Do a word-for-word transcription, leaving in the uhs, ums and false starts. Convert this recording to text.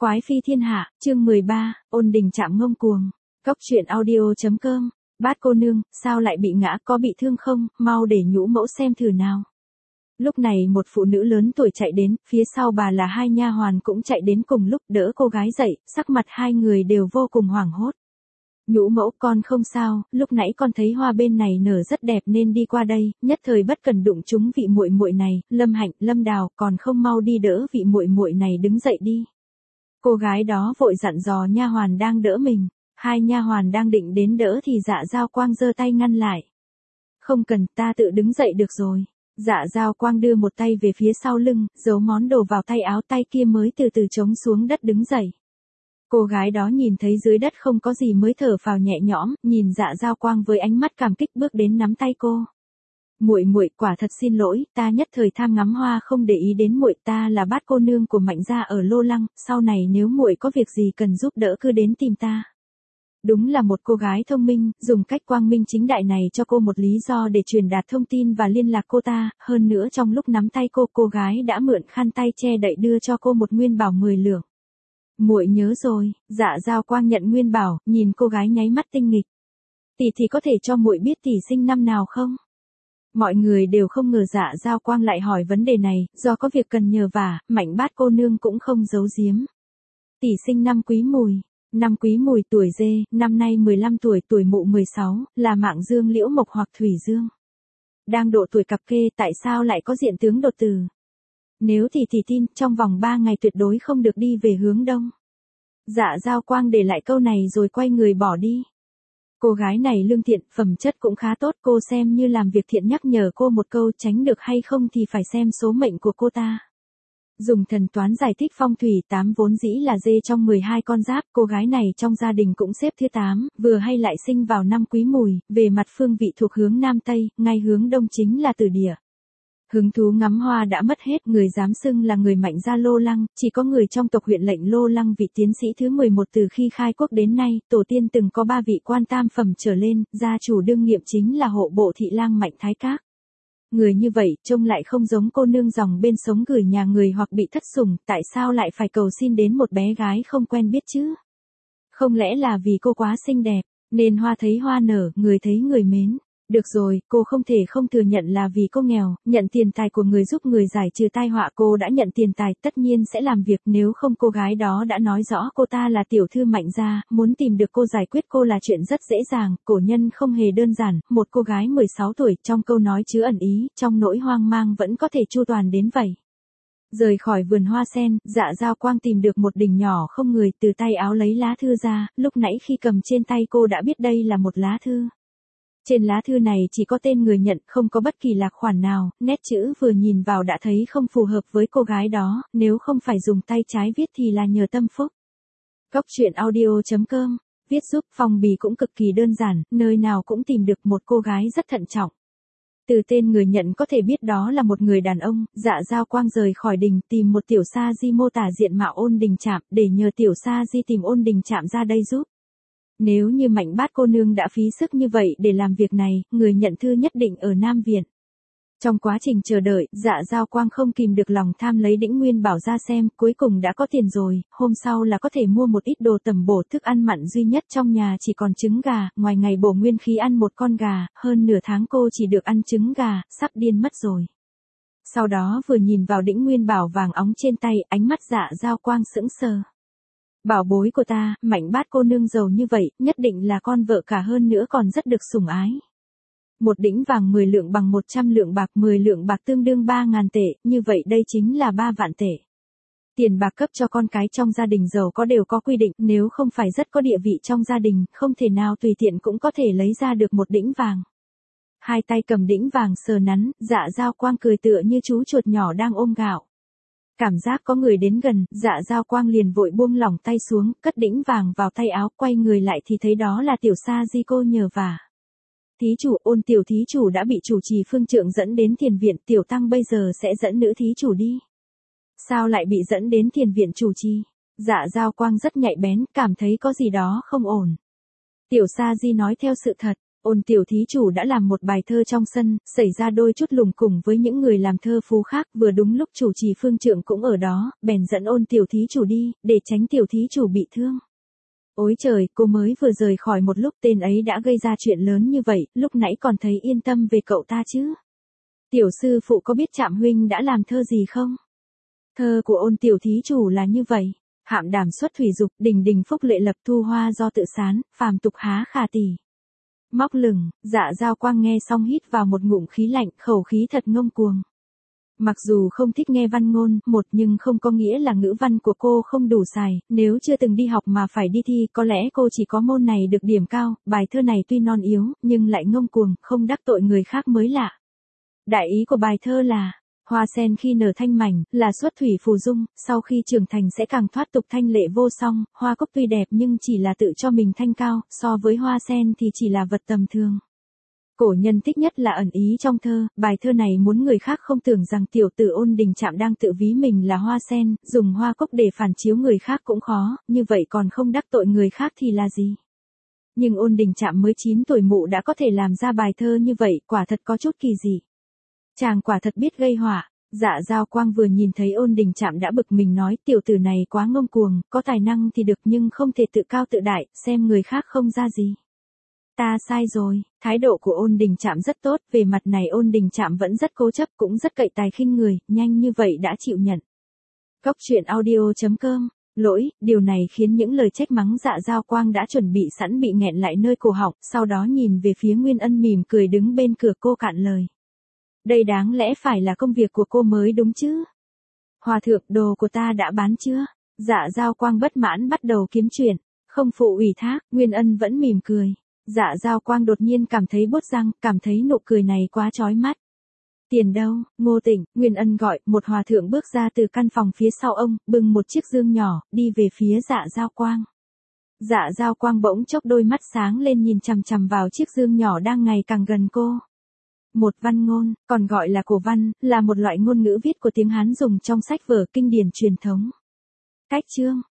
Quái phi thiên hạ, chương mười ba, ôn đình chạm ngông cuồng. Cốc truyện audio.com. Bát cô nương, sao lại bị ngã, có bị thương không, mau để nhũ mẫu xem thử nào. Lúc này một phụ nữ lớn tuổi chạy đến, phía sau bà là hai nha hoàn cũng chạy đến cùng lúc đỡ cô gái dậy, sắc mặt hai người đều vô cùng hoảng hốt. Nhũ mẫu, con không sao, lúc nãy con thấy hoa bên này nở rất đẹp nên đi qua đây, nhất thời bất cần đụng trúng vị muội muội này, Lâm Hạnh, Lâm Đào, còn không mau đi đỡ vị muội muội này đứng dậy đi. Cô gái đó vội dặn dò nha hoàn đang đỡ mình, hai nha hoàn đang định đến đỡ thì Dạ Dao Quang giơ tay ngăn lại. Không cần, ta tự đứng dậy được rồi. Dạ Dao Quang đưa một tay về phía sau lưng, giấu món đồ vào tay áo, tay kia mới từ từ chống xuống đất đứng dậy. Cô gái đó nhìn thấy dưới đất không có gì mới thở phào nhẹ nhõm, nhìn Dạ Dao Quang với ánh mắt cảm kích bước đến nắm tay cô. Muội muội, quả thật xin lỗi, ta nhất thời tham ngắm hoa không để ý đến muội, ta là Bát cô nương của Mạnh gia ở Lô Lăng, sau này nếu muội có việc gì cần giúp đỡ cứ đến tìm ta. Đúng là một cô gái thông minh, dùng cách quang minh chính đại này cho cô một lý do để truyền đạt thông tin và liên lạc cô ta, hơn nữa trong lúc nắm tay cô, cô gái đã mượn khăn tay che đậy đưa cho cô một nguyên bảo mười lượng. Muội nhớ rồi. Dạ Dao Quang nhận nguyên bảo, nhìn cô gái nháy mắt tinh nghịch. Tỷ thì có thể cho muội biết tỷ sinh năm nào không? Mọi người đều không ngờ Dạ Dao Quang lại hỏi vấn đề này, do có việc cần nhờ vả, Mạnh Bát cô nương cũng không giấu giếm. Tỷ sinh năm Quý Mùi, năm Quý Mùi tuổi Dê, năm nay mười lăm tuổi, tuổi Mụ mười sáu, là mạng dương Liễu Mộc hoặc Thủy Dương. Đang độ tuổi cặp kê, tại sao lại có diện tướng đột tử? Nếu tỷ tỷ tin, trong vòng ba ngày tuyệt đối không được đi về hướng đông. Dạ Dao Quang để lại câu này rồi quay người bỏ đi. Cô gái này lương thiện, phẩm chất cũng khá tốt, cô xem như làm việc thiện nhắc nhở cô một câu, tránh được hay không thì phải xem số mệnh của cô ta. Dùng thần toán giải thích phong thủy, tám vốn dĩ là Dê trong mười hai con giáp, cô gái này trong gia đình cũng xếp thứ tám, vừa hay lại sinh vào năm Quý Mùi, về mặt phương vị thuộc hướng Nam Tây, ngay hướng Đông chính là Tử Địa. Hứng thú ngắm hoa đã mất hết, người dám xưng là người Mạnh gia Lô Lăng, chỉ có người trong tộc huyện lệnh Lô Lăng vị tiến sĩ thứ mười một từ khi khai quốc đến nay, tổ tiên từng có ba vị quan tam phẩm trở lên, gia chủ đương nhiệm chính là hộ bộ thị lang Mạnh Thái Các. Người như vậy, trông lại không giống cô nương dòng bên sống gửi nhà người hoặc bị thất sủng, tại sao lại phải cầu xin đến một bé gái không quen biết chứ? Không lẽ là vì cô quá xinh đẹp, nên hoa thấy hoa nở, người thấy người mến. Được rồi, cô không thể không thừa nhận là vì cô nghèo, nhận tiền tài của người giúp người giải trừ tai họa, cô đã nhận tiền tài, tất nhiên sẽ làm việc, nếu không cô gái đó đã nói rõ cô ta là tiểu thư Mạnh gia, muốn tìm được cô giải quyết cô là chuyện rất dễ dàng, cổ nhân không hề đơn giản, một cô gái mười sáu tuổi, trong câu nói chứa ẩn ý, trong nỗi hoang mang vẫn có thể chu toàn đến vậy. Rời khỏi vườn hoa sen, Dạ Dao Quang tìm được một đỉnh nhỏ không người, từ tay áo lấy lá thư ra, lúc nãy khi cầm trên tay cô đã biết đây là một lá thư. Trên lá thư này chỉ có tên người nhận, không có bất kỳ lạc khoản nào, nét chữ vừa nhìn vào đã thấy không phù hợp với cô gái đó, nếu không phải dùng tay trái viết thì là nhờ tâm phúc. Cốc truyện audio.com, viết giúp phong bì cũng cực kỳ đơn giản, nơi nào cũng tìm được một cô gái rất thận trọng. Từ tên người nhận có thể biết đó là một người đàn ông, Dạ Dao Quang rời khỏi đình tìm một tiểu sa di mô tả diện mạo Ôn Đình Trạm, để nhờ tiểu sa di tìm Ôn Đình Trạm ra đây giúp. Nếu như Mạnh Bát cô nương đã phí sức như vậy để làm việc này, người nhận thư nhất định ở Nam Viện. Trong quá trình chờ đợi, Dạ Dao Quang không kìm được lòng tham lấy đĩnh nguyên bảo ra xem, cuối cùng đã có tiền rồi, hôm sau là có thể mua một ít đồ tầm bổ, thức ăn mặn duy nhất trong nhà chỉ còn trứng gà, ngoài ngày bổ nguyên khí ăn một con gà, hơn nửa tháng cô chỉ được ăn trứng gà, sắp điên mất rồi. Sau đó vừa nhìn vào đĩnh nguyên bảo vàng óng trên tay, ánh mắt Dạ Dao Quang sững sờ. Bảo bối của ta, Mạnh Bát cô nương giàu như vậy, nhất định là con vợ cả, hơn nữa còn rất được sủng ái. Một đĩnh vàng mười lượng bằng một trăm lượng bạc, mười lượng bạc tương đương ba ngàn tệ, như vậy đây chính là ba vạn tệ. Tiền bạc cấp cho con cái trong gia đình giàu có đều có quy định, nếu không phải rất có địa vị trong gia đình, không thể nào tùy tiện cũng có thể lấy ra được một đĩnh vàng. Hai tay cầm đĩnh vàng sờ nắn, Dạ Dao Quang cười tựa như chú chuột nhỏ đang ôm gạo. Cảm giác có người đến gần, Dạ Dao Quang liền vội buông lỏng tay xuống, cất đĩnh vàng vào tay áo, quay người lại thì thấy đó là tiểu sa di cô nhờ vả. Thí chủ, Ôn tiểu thí chủ đã bị chủ trì Phương Trượng dẫn đến thiền viện, tiểu tăng bây giờ sẽ dẫn nữ thí chủ đi. Sao lại bị dẫn đến thiền viện chủ trì? Dạ Dao Quang rất nhạy bén, cảm thấy có gì đó không ổn. Tiểu sa di nói theo sự thật, Ôn tiểu thí chủ đã làm một bài thơ trong sân, xảy ra đôi chút lùng cùng với những người làm thơ phú khác, vừa đúng lúc chủ trì Phương Trượng cũng ở đó, bèn dẫn ôn tiểu thí chủ đi, để tránh tiểu thí chủ bị thương. Ôi trời, cô mới vừa rời khỏi một lúc tên ấy đã gây ra chuyện lớn như vậy, lúc nãy còn thấy yên tâm về cậu ta chứ. Tiểu sư phụ có biết Trạm huynh đã làm thơ gì không? Thơ của ôn tiểu thí chủ là như vậy. Hạm đàm xuất thủy dục, đình đình phúc lệ lập thu hoa do tự sán, phàm tục há khả tỷ. Móc lửng, Dạ Dao Quang nghe xong hít vào một ngụm khí lạnh, khẩu khí thật ngông cuồng. Mặc dù không thích nghe văn ngôn, một nhưng không có nghĩa là ngữ văn của cô không đủ xài, nếu chưa từng đi học mà phải đi thi, có lẽ cô chỉ có môn này được điểm cao, bài thơ này tuy non yếu, nhưng lại ngông cuồng, không đắc tội người khác mới lạ. Đại ý của bài thơ là, hoa sen khi nở thanh mảnh, là xuất thủy phù dung, sau khi trưởng thành sẽ càng thoát tục thanh lệ vô song, hoa cúc tuy đẹp nhưng chỉ là tự cho mình thanh cao, so với hoa sen thì chỉ là vật tầm thường. Cổ nhân thích nhất là ẩn ý trong thơ, bài thơ này muốn người khác không tưởng rằng tiểu tử Ôn Đình Trạm đang tự ví mình là hoa sen, dùng hoa cúc để phản chiếu người khác cũng khó, như vậy còn không đắc tội người khác thì là gì? Nhưng Ôn Đình Trạm mới chín tuổi mụ đã có thể làm ra bài thơ như vậy, quả thật có chút kỳ dị. Chàng quả thật biết gây họa. Dạ Dao Quang vừa nhìn thấy Ôn Đình Trạm đã bực mình nói, tiểu tử này quá ngông cuồng, có tài năng thì được nhưng không thể tự cao tự đại, xem người khác không ra gì. Ta sai rồi, thái độ của Ôn Đình Trạm rất tốt, về mặt này Ôn Đình Trạm vẫn rất cố chấp, cũng rất cậy tài khinh người, nhanh như vậy đã chịu nhận. Cốc truyện audio chấm com, lỗi, điều này khiến những lời trách mắng Dạ Dao Quang đã chuẩn bị sẵn bị nghẹn lại nơi cổ họng, sau đó nhìn về phía Nguyên Ân mỉm cười đứng bên cửa cô cạn lời. Đây đáng lẽ phải là công việc của cô mới đúng chứ? Hòa thượng, đồ của ta đã bán chưa? Dạ Dao Quang bất mãn bắt đầu kiếm chuyện, không phụ ủy thác, Nguyên Ân vẫn mỉm cười. Dạ Dao Quang đột nhiên cảm thấy buốt răng, cảm thấy nụ cười này quá chói mắt. Tiền đâu? Ngô Tịnh, Nguyên Ân gọi, một hòa thượng bước ra từ căn phòng phía sau ông, bưng một chiếc dương nhỏ, đi về phía Dạ Dao Quang. Dạ Dao Quang bỗng chốc đôi mắt sáng lên nhìn chằm chằm vào chiếc dương nhỏ đang ngày càng gần cô. Một văn ngôn, còn gọi là cổ văn, là một loại ngôn ngữ viết của tiếng Hán dùng trong sách vở kinh điển truyền thống. Cách chương,